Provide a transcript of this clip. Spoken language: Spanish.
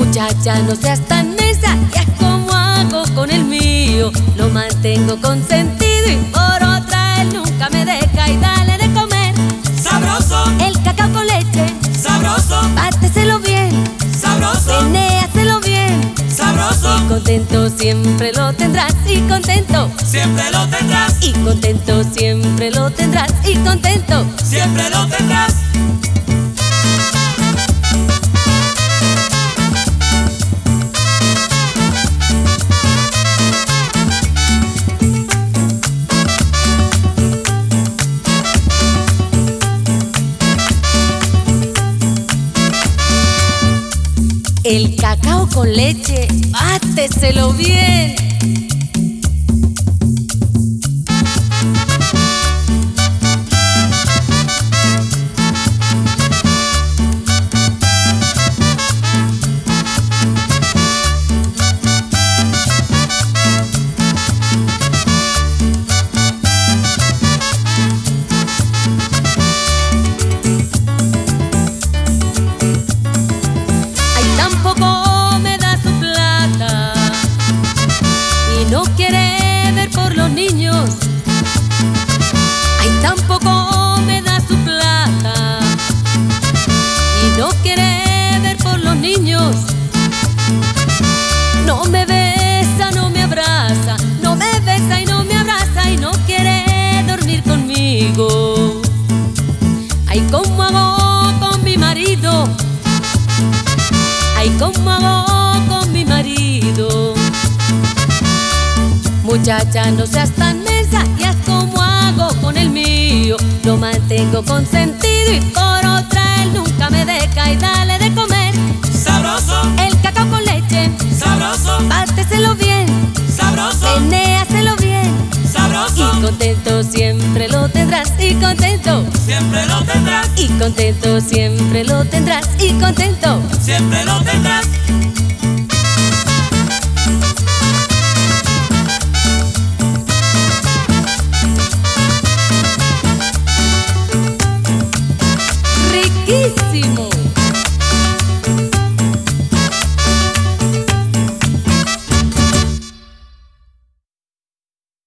Muchacha, no seas tan mensa, ya es como hago con el mío. Lo mantengo consentido y por otra él nunca me deja. Y dale de comer sabroso, el cacao con leche, sabroso, báteselo bien, sabroso, menéaselo bien. sabroso. Y contento siempre lo tendrás, y contento Siempre lo tendrás, y contento siempre lo tendrás, y contento siempre lo tendrás. el cacao con leche, báteselo bien. Tampoco me da su plata y no quiere ver por los niños. Ay, tampoco me da su plata y no quiere ver por los niños. No me besa, no me abraza, no me besa y no me abraza y no quiere dormir conmigo. Ay, ¿cómo hago con mi marido? Ay, ¿cómo hago con mi marido? Muchacha, no seas tan mensa, ya es como hago con el mío. Lo mantengo consentido y por otra él nunca me deja. Y dale de comer Sabroso, el cacao con leche, sabroso, báteselo bien, sabroso, menéaselo bien. sabroso. Y contento siempre lo tendrás, y contento Siempre lo tendrás, y contento siempre lo tendrás, y contento siempre lo tendrás. riquísimo.